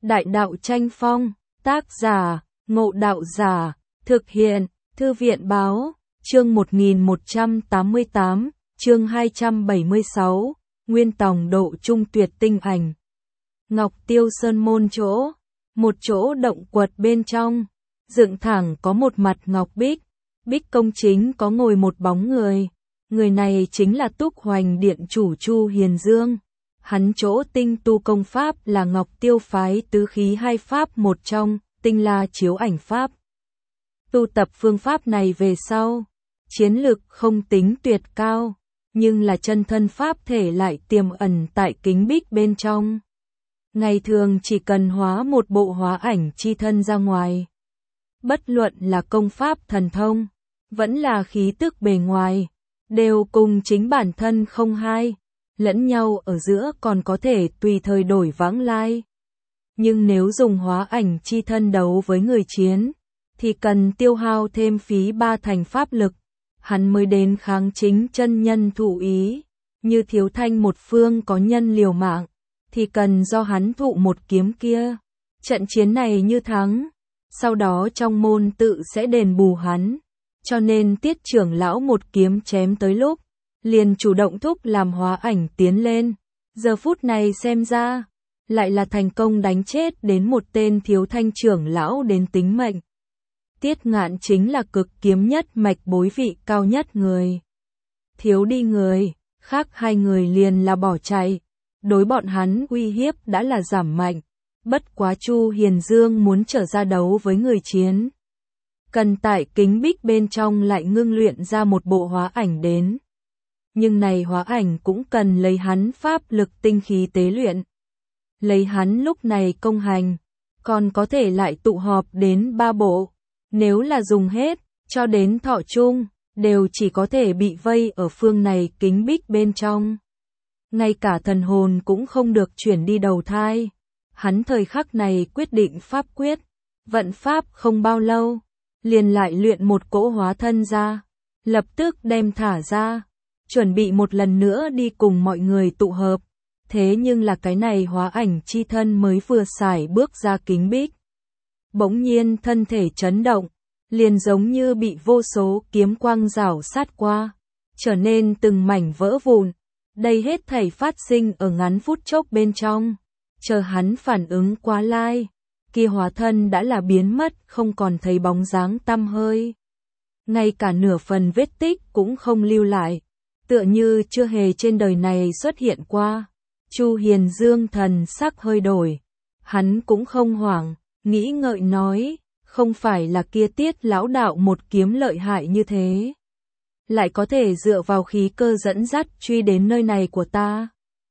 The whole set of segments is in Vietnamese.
Đại đạo tranh phong, tác giả, Ngộ Đạo Giả, thực hiện, Thư viện báo, chương 1188, chương 276, Nguyên Tòng Độ Trung tuyệt tinh ảnh. Ngọc Tiêu Sơn môn chỗ, một chỗ động quật bên trong, dựng thẳng có một mặt ngọc bích, bích công chính có ngồi một bóng người. Người này chính là Túc Hoành Điện chủ Chu Hiền Dương. Hắn chỗ tinh tu công pháp là Ngọc Tiêu phái tứ khí hai pháp một trong, Tinh La Chiếu Ảnh Pháp. Tu tập phương pháp này về sau, chiến lực không tính tuyệt cao, nhưng là chân thân pháp thể lại tiềm ẩn tại kính bích bên trong. Ngày thường chỉ cần hóa một bộ hóa ảnh chi thân ra ngoài. Bất luận là công pháp thần thông, vẫn là khí tức bề ngoài, đều cùng chính bản thân không hai, lẫn nhau ở giữa còn có thể tùy thời đổi vãng lai. Nhưng nếu dùng hóa ảnh chi thân đấu với người chiến, thì cần tiêu hao thêm phí 3 thành pháp lực, hắn mới đến kháng chính chân nhân thụ ý. Như Thiếu Thanh một phương có nhân liều mạng, thì cần do hắn thụ một kiếm kia. Trận chiến này như thắng, sau đó trong môn tự sẽ đền bù hắn. Cho nên Tiết trưởng lão một kiếm chém tới lúc, liền chủ động thúc làm hóa ảnh tiến lên. Giờ phút này xem ra, lại là thành công đánh chết đến một tên Thiếu Thanh trưởng lão đến tính mệnh. Tiết Ngạn chính là cực kiếm nhất mạch bối vị cao nhất người. Thiếu đi người, khác hai người liền là bỏ chạy. Đối bọn hắn uy hiếp đã là giảm mạnh. Bất quá Chu Hiền Dương muốn trở ra đấu với người chiến. Cần tại kính bích bên trong lại ngưng luyện ra một bộ hóa ảnh đến. Nhưng này hóa ảnh cũng cần lấy hắn pháp lực tinh khí tế luyện. Lấy hắn lúc này công hành, còn có thể lại tụ họp đến 3 bộ. Nếu là dùng hết, cho đến thọ chung, đều chỉ có thể bị vây ở phương này kính bích bên trong. Ngay cả thần hồn cũng không được chuyển đi đầu thai. Hắn thời khắc này quyết định pháp quyết, vận pháp không bao lâu, liền lại luyện một cỗ hóa thân ra, lập tức đem thả ra, chuẩn bị một lần nữa đi cùng mọi người tụ hợp. Thế nhưng là cái này hóa ảnh chi thân mới vừa xài bước ra kính bích. Bỗng nhiên thân thể chấn động, liền giống như bị vô số kiếm quang rảo sát qua, trở nên từng mảnh vỡ vụn. Đây hết thảy phát sinh ở ngắn phút chốc bên trong. Chờ hắn phản ứng quá lai, kia hóa thân đã là biến mất, không còn thấy bóng dáng tăm hơi. Ngay cả nửa phần vết tích cũng không lưu lại, tựa như chưa hề trên đời này xuất hiện qua. Chu Hiền Dương thần sắc hơi đổi, hắn cũng không hoảng, nghĩ ngợi nói, không phải là kia Tiết lão đạo một kiếm lợi hại như thế, lại có thể dựa vào khí cơ dẫn dắt truy đến nơi này của ta.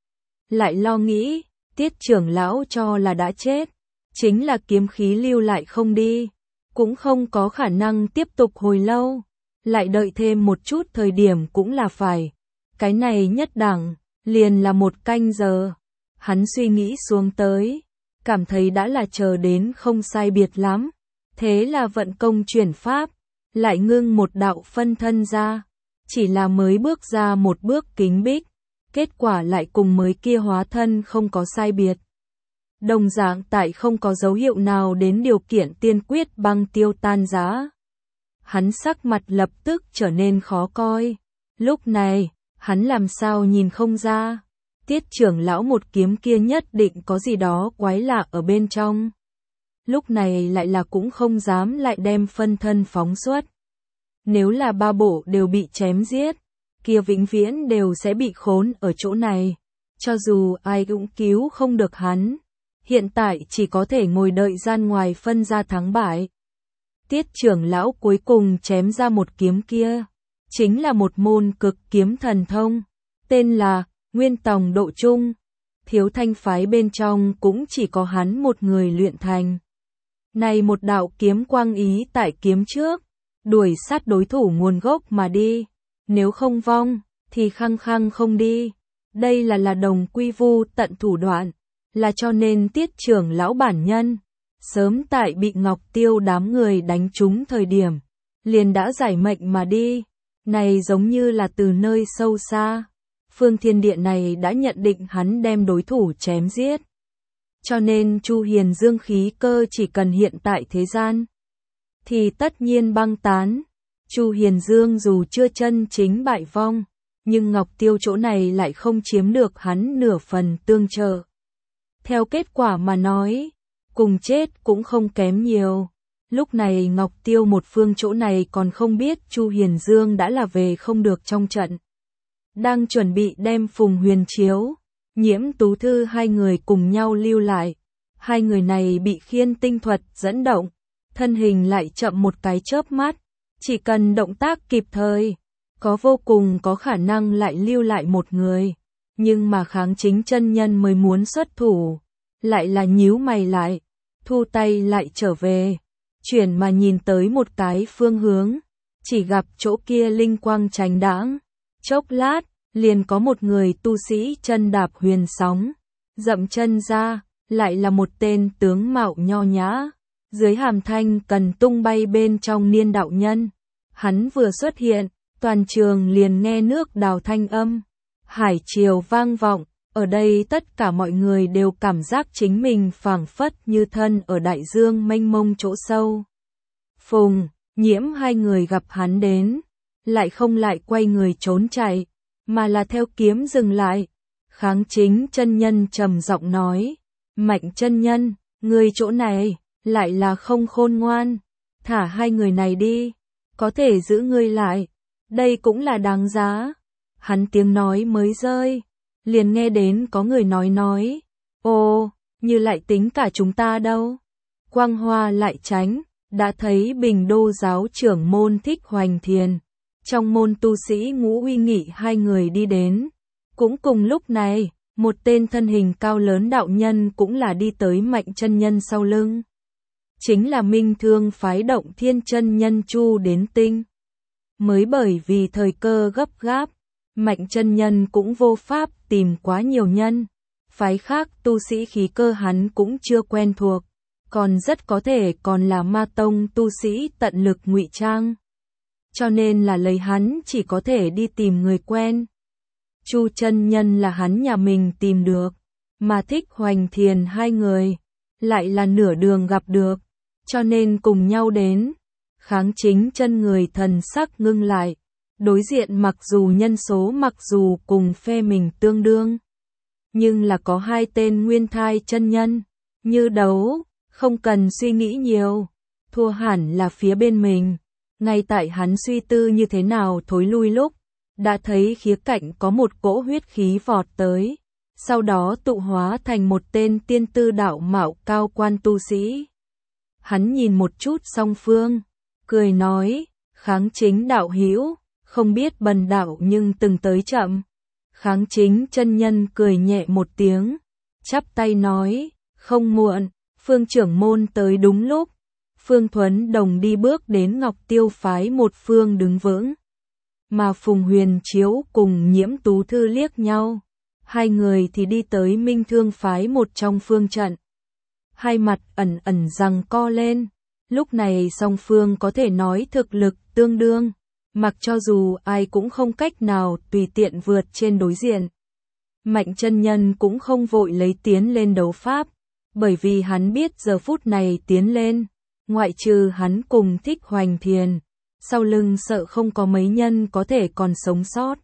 Lại lo nghĩ, Tiết trưởng lão cho là đã chết, chính là kiếm khí lưu lại không đi, cũng không có khả năng tiếp tục hồi lâu, lại đợi thêm một chút thời điểm cũng là phải. Cái này nhất đẳng, liền là 1 canh giờ. Hắn suy nghĩ xuống tới, cảm thấy đã là chờ đến không sai biệt lắm. Thế là vận công chuyển pháp, lại ngưng một đạo phân thân ra. Chỉ là mới bước ra một bước kính bích, kết quả lại cùng mới kia hóa thân không có sai biệt. Đồng dạng tại không có dấu hiệu nào đến điều kiện tiên quyết băng tiêu tan giá. Hắn sắc mặt lập tức trở nên khó coi. Lúc này, hắn làm sao nhìn không ra, Tiết trưởng lão một kiếm kia nhất định có gì đó quái lạ ở bên trong. Lúc này lại là cũng không dám lại đem phân thân phóng xuất. Nếu là 3 bộ đều bị chém giết, kia vĩnh viễn đều sẽ bị khốn ở chỗ này. Cho dù ai cũng cứu không được hắn, hiện tại chỉ có thể ngồi đợi gian ngoài phân ra thắng bại. Tiết trưởng lão cuối cùng chém ra một kiếm kia, chính là một môn cực kiếm thần thông, tên là Nguyên Tòng Độ Trung. Thiếu Thanh phái bên trong cũng chỉ có hắn một người luyện thành. Này một đạo kiếm quang ý tại kiếm trước, đuổi sát đối thủ nguồn gốc mà đi, nếu không vong, thì khăng khăng không đi. Đây là đồng quy vu tận thủ đoạn, là cho nên Tiết trưởng lão bản nhân, sớm tại bị Ngọc Tiêu đám người đánh trúng thời điểm, liền đã giải mệnh mà đi. Này giống như là từ nơi sâu xa, phương thiên địa này đã nhận định hắn đem đối thủ chém giết. Cho nên Chu Hiền Dương khí cơ chỉ cần hiện tại thế gian thì tất nhiên băng tán. Chu Hiền Dương dù chưa chân chính bại vong, nhưng Ngọc Tiêu chỗ này lại không chiếm được hắn nửa phần tương trợ. Theo kết quả mà nói, cùng chết cũng không kém nhiều. Lúc này Ngọc Tiêu một phương chỗ này còn không biết Chu Hiền Dương đã là về không được trong trận. Đang chuẩn bị đem Phùng Huyền Chiếu, Nhiễm Tú Thư hai người cùng nhau lưu lại. Hai người này bị khiên tinh thuật dẫn động, thân hình lại chậm một cái chớp mắt. Chỉ cần động tác kịp thời, có vô cùng có khả năng lại lưu lại một người. Nhưng mà Kháng Chính chân nhân mới muốn xuất thủ, lại là nhíu mày lại, thu tay lại trở về. Chuyển mà nhìn tới một cái phương hướng, chỉ gặp chỗ kia linh quang chánh đãng. Chốc lát, liền có một người tu sĩ chân đạp huyền sóng, dậm chân ra, lại là một tên tướng mạo nho nhã, dưới hàm thanh cần tung bay bên trong niên đạo nhân. Hắn vừa xuất hiện, toàn trường liền nghe nước đào thanh âm, hải triều vang vọng, ở đây tất cả mọi người đều cảm giác chính mình phảng phất như thân ở đại dương mênh mông chỗ sâu. Phùng, Nhiễm hai người gặp hắn đến, lại không lại quay người trốn chạy, mà là theo kiếm dừng lại. Kháng Chính chân nhân trầm giọng nói, Mạnh chân nhân, người chỗ này, lại là không khôn ngoan, thả hai người này đi, có thể giữ ngươi lại, đây cũng là đáng giá. Hắn tiếng nói mới rơi, liền nghe đến có người nói, ồ, như lại tính cả chúng ta đâu. Quang Hoa lại tránh, đã thấy Bình Đô giáo trưởng môn Thích Hoành Thiền, trong môn tu sĩ Ngũ Uy Nghị hai người đi đến. Cũng cùng lúc này, một tên thân hình cao lớn đạo nhân cũng là đi tới Mạnh chân nhân sau lưng. Chính là Minh Thương phái Động Thiên chân nhân Chu Đến Tinh. Mới bởi vì thời cơ gấp gáp, Mạnh chân nhân cũng vô pháp tìm quá nhiều nhân. Phái khác tu sĩ khí cơ hắn cũng chưa quen thuộc, còn rất có thể còn là ma tông tu sĩ tận lực ngụy trang. Cho nên là lấy hắn chỉ có thể đi tìm người quen. Chu chân nhân là hắn nhà mình tìm được, mà Thích Hoành Thiền hai người lại là nửa đường gặp được, cho nên cùng nhau đến. Kháng Chính chân người thần sắc ngưng lại, đối diện mặc dù nhân số mặc dù cùng phe mình tương đương, nhưng là có hai tên nguyên thai chân nhân, như đấu, không cần suy nghĩ nhiều, thua hẳn là phía bên mình. Ngay tại hắn suy tư như thế nào thối lui lúc, đã thấy khía cạnh có một cỗ huyết khí vọt tới, sau đó tụ hóa thành một tên tiên tư đạo mạo cao quan tu sĩ. Hắn nhìn một chút song phương, cười nói, Kháng Chính đạo hữu, không biết bần đạo nhưng từng tới chậm. Kháng Chính chân nhân cười nhẹ một tiếng, chắp tay nói, không muộn, Phương trưởng môn tới đúng lúc. Phương Thuấn Đồng đi bước đến Ngọc Tiêu phái một phương đứng vững, mà Phùng Huyền Chiếu cùng Nhiễm Tú Thư liếc nhau, hai người thì đi tới Minh Thương phái một trong phương trận. Hai mặt ẩn ẩn giằng co lên, lúc này song phương có thể nói thực lực tương đương, mặc cho dù ai cũng không cách nào tùy tiện vượt trên đối diện. Mạnh chân nhân cũng không vội lấy tiến lên đấu pháp, bởi vì hắn biết giờ phút này tiến lên, ngoại trừ hắn cùng Thích Hoành Thiền, sau lưng sợ không có mấy nhân có thể còn sống sót.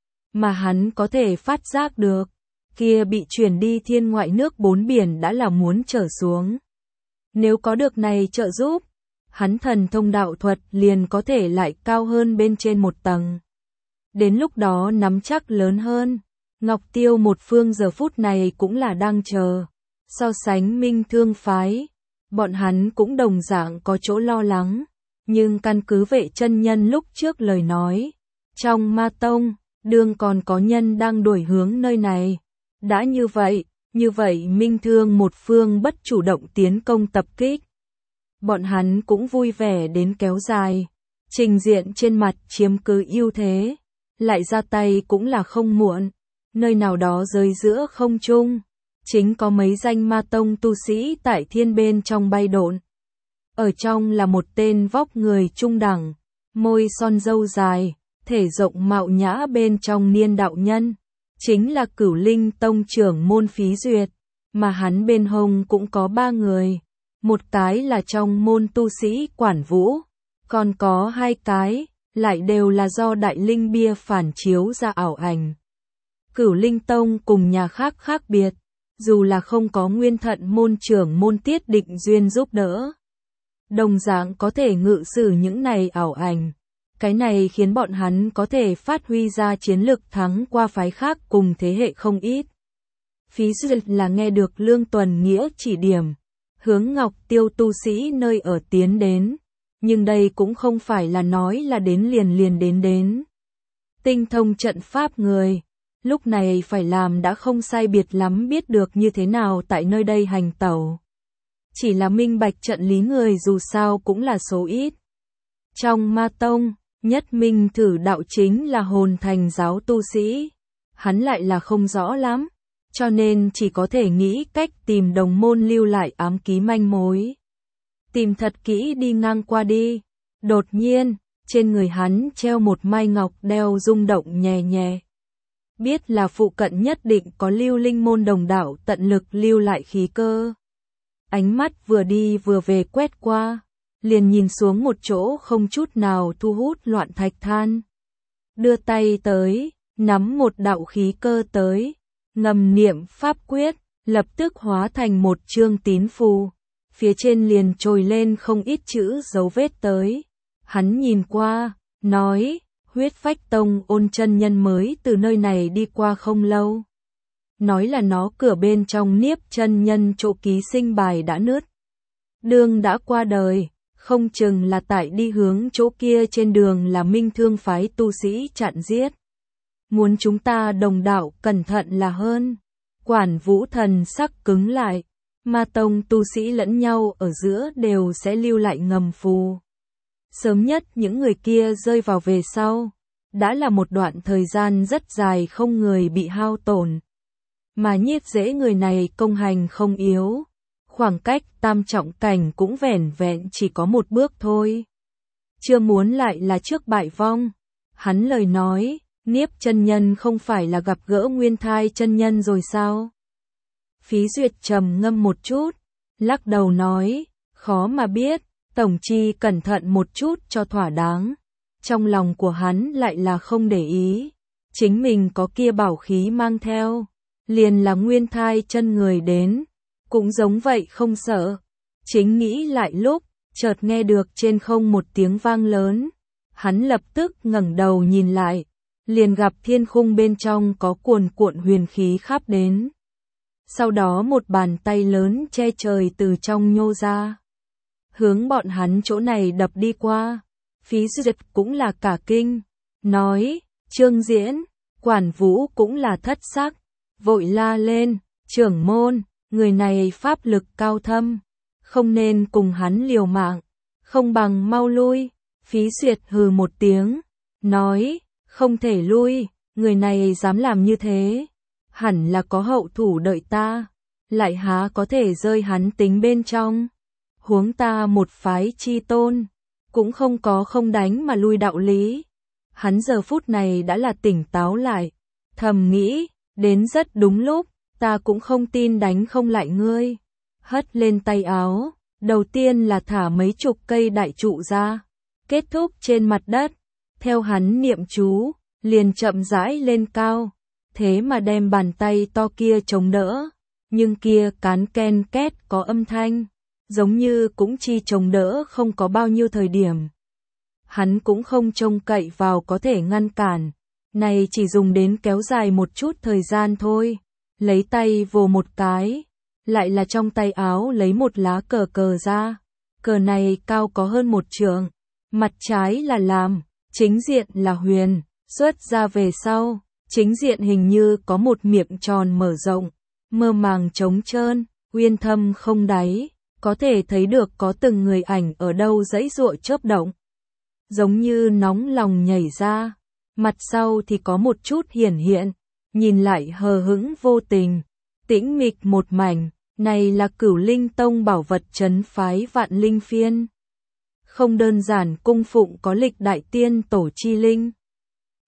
Mà hắn có thể phát giác được, kia bị chuyển đi thiên ngoại nước bốn biển đã là muốn trở xuống. Nếu có được này trợ giúp, hắn thần thông đạo thuật liền có thể lại cao hơn bên trên một tầng. Đến lúc đó nắm chắc lớn hơn, Ngọc Tiêu một phương giờ phút này cũng là đang chờ. So sánh Minh Thương phái, bọn hắn cũng đồng dạng có chỗ lo lắng, nhưng căn cứ Vệ chân nhân lúc trước lời nói, trong ma tông, đương còn có nhân đang đuổi hướng nơi này. Đã như vậy Minh Thương một phương bất chủ động tiến công tập kích. Bọn hắn cũng vui vẻ đến kéo dài, trình diện trên mặt chiếm cứ ưu thế, lại ra tay cũng là không muộn. Nơi nào đó rơi giữa không trung, chính có mấy danh ma tông tu sĩ tại thiên bên trong bay độn. Ở trong là một tên vóc người trung đẳng, môi son râu dài, thể rộng mạo nhã bên trong niên đạo nhân, chính là Cửu Linh tông trưởng môn Phí Duyệt. mà hắn bên hông cũng có 3 người. Một cái là trong môn tu sĩ Quản Vũ, còn có 2 cái, lại đều là do Đại Linh Bia phản chiếu ra ảo ảnh. Cửu Linh Tông cùng nhà khác khác biệt, dù là không có Nguyên Thận môn trưởng môn Tiết Định Duyên giúp đỡ, đồng dạng có thể ngự sử những này ảo ảnh. Cái này khiến bọn hắn có thể phát huy ra chiến lực thắng qua phái khác cùng thế hệ không ít. Phí duyệt là nghe được Lương Tuần Nghĩa chỉ điểm, hướng Ngọc Tiêu tu sĩ nơi ở tiến đến, nhưng đây cũng không phải là nói là đến liền đến. Tinh thông trận pháp người, lúc này phải làm đã không sai biệt lắm biết được như thế nào tại nơi đây hành tẩu. Chỉ là minh bạch trận lý người dù sao cũng là số ít. Trong Ma Tông, nhất minh thử đạo chính là Hồn Thành giáo tu sĩ. Hắn lại là không rõ lắm, cho nên chỉ có thể nghĩ cách tìm đồng môn lưu lại ám ký manh mối. Tìm thật kỹ đi ngang qua đi. Đột nhiên, trên người hắn treo một mai ngọc đeo rung động nhẹ nhẹ. Biết là phụ cận nhất định có lưu linh môn đồng đạo tận lực lưu lại khí cơ. Ánh mắt vừa đi vừa về quét qua, liền nhìn xuống một chỗ không chút nào thu hút loạn thạch than. Đưa tay tới, nắm một đạo khí cơ tới, ngầm niệm pháp quyết, lập tức hóa thành một chương tín phù. Phía trên liền trồi lên không ít chữ dấu vết tới. Hắn nhìn qua, nói, Huyết Phách Tông Ôn chân nhân mới từ nơi này đi qua không lâu. Nói là nó cửa bên trong Niếp chân nhân chỗ ký sinh bài đã nứt. Đường đã qua đời, không chừng là tại đi hướng chỗ kia trên đường là Minh Thương phái tu sĩ chặn giết. Muốn chúng ta đồng đạo cẩn thận là hơn. Quản Vũ thần sắc cứng lại. Ma Tông tu sĩ lẫn nhau ở giữa đều sẽ lưu lại ngầm phù. Sớm nhất những người kia rơi vào về sau, đã là một đoạn thời gian rất dài không người bị hao tổn. Mà Nhiếp Dễ người này công hành không yếu, khoảng cách tam trọng cảnh cũng vẻn vẹn chỉ có một bước thôi. Chưa muốn lại là trước bại vong. Hắn lời nói, Niếp chân nhân không phải là gặp gỡ Nguyên Thai chân nhân rồi sao? Phí Duyệt trầm ngâm một chút, lắc đầu nói, khó mà biết, tổng chi cẩn thận một chút cho thỏa đáng. Trong lòng của hắn lại là không để ý, chính mình có kia bảo khí mang theo, liền là Nguyên Thai chân người đến, cũng giống vậy không sợ. Chính nghĩ lại lúc, chợt nghe được trên không một tiếng vang lớn, hắn lập tức ngẩng đầu nhìn lại, liền gặp thiên khung bên trong có cuồn cuộn huyền khí khắp đến. Sau đó một bàn tay lớn che trời từ trong nhô ra, hướng bọn hắn chỗ này đập đi qua. Phí Duyệt cũng là cả kinh, nói, Trương Diễn, Quản Vũ cũng là thất sắc, vội la lên, trưởng môn, người này pháp lực cao thâm, không nên cùng hắn liều mạng, không bằng mau lui. Phí Duyệt hừ một tiếng, nói, không thể lui, người này dám làm như thế, hẳn là có hậu thủ đợi ta, lại há có thể rơi hắn tính bên trong. Huống ta một phái chi tôn, cũng không có không đánh mà lui đạo lý. Hắn giờ phút này đã là tỉnh táo lại, thầm nghĩ, đến rất đúng lúc, ta cũng không tin đánh không lại ngươi. Hất lên tay áo, đầu tiên là thả mấy chục cây đại trụ ra, kết thúc trên mặt đất, theo hắn niệm chú, liền chậm rãi lên cao, thế mà đem bàn tay to kia chống đỡ, nhưng kia cán ken két có âm thanh, giống như cũng chi chống đỡ không có bao nhiêu thời điểm. Hắn cũng không trông cậy vào có thể ngăn cản, này chỉ dùng đến kéo dài một chút thời gian thôi. Lấy tay vồ một cái, lại là trong tay áo lấy một lá cờ cờ ra, cờ này cao có hơn 1 trượng, mặt trái là làm, chính diện là huyền, xuất ra về sau, chính diện hình như có một miệng tròn mở rộng, mơ màng trống trơn, uyên thâm không đáy, có thể thấy được có từng người ảnh ở đâu giãy giụa chớp động, giống như nóng lòng nhảy ra, mặt sau thì có một chút hiển hiện, nhìn lại hờ hững vô tình, tĩnh mịch một mảnh, này là Cửu Linh Tông bảo vật trấn phái Vạn Linh Phiên. Không đơn giản cung phụng có lịch đại tiên tổ chi linh.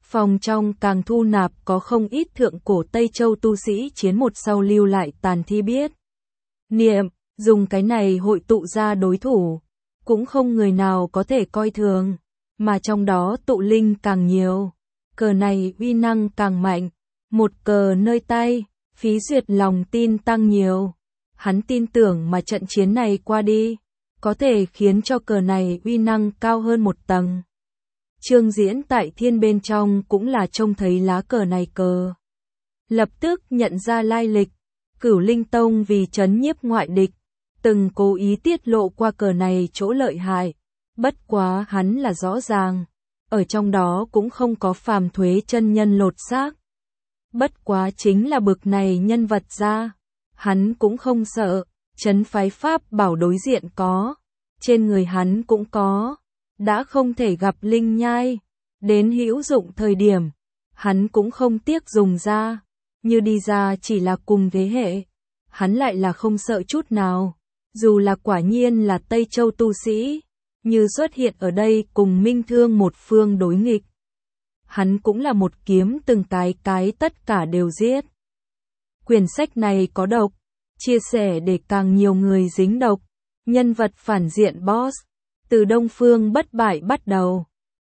Phòng trong càng thu nạp có không ít thượng cổ Tây Châu tu sĩ chiến một sau lưu lại tàn thi biết. Niệm, dùng cái này hội tụ ra đối thủ, cũng không người nào có thể coi thường, mà trong đó tụ linh càng nhiều, cờ này uy năng càng mạnh, một cờ nơi tay, Phí Duyệt lòng tin tăng nhiều. Hắn tin tưởng mà trận chiến này qua đi, có thể khiến cho cờ này uy năng cao hơn một tầng. Trương Diễn tại thiên bên trong cũng là trông thấy lá cờ này cờ. Lập tức nhận ra lai lịch, Cửu Linh Tông vì trấn nhiếp ngoại địch, từng cố ý tiết lộ qua cờ này chỗ lợi hại. Bất quá hắn là rõ ràng, ở trong đó cũng không có phàm thuế chân nhân lột xác. Bất quá chính là bực này nhân vật ra, hắn cũng không sợ, trấn phái pháp bảo đối diện có, trên người hắn cũng có, đã không thể gặp linh nhai, đến hữu dụng thời điểm, hắn cũng không tiếc dùng ra, như đi ra chỉ là cùng thế hệ, hắn lại là không sợ chút nào, dù là quả nhiên là Tây Châu tu sĩ, như xuất hiện ở đây cùng Minh Thương một phương đối nghịch. Hắn cũng là một kiếm từng cái tất cả đều giết. Quyển sách này có độc, chia sẻ để càng nhiều người dính độc, nhân vật phản diện boss, từ Đông Phương bất bại bắt đầu.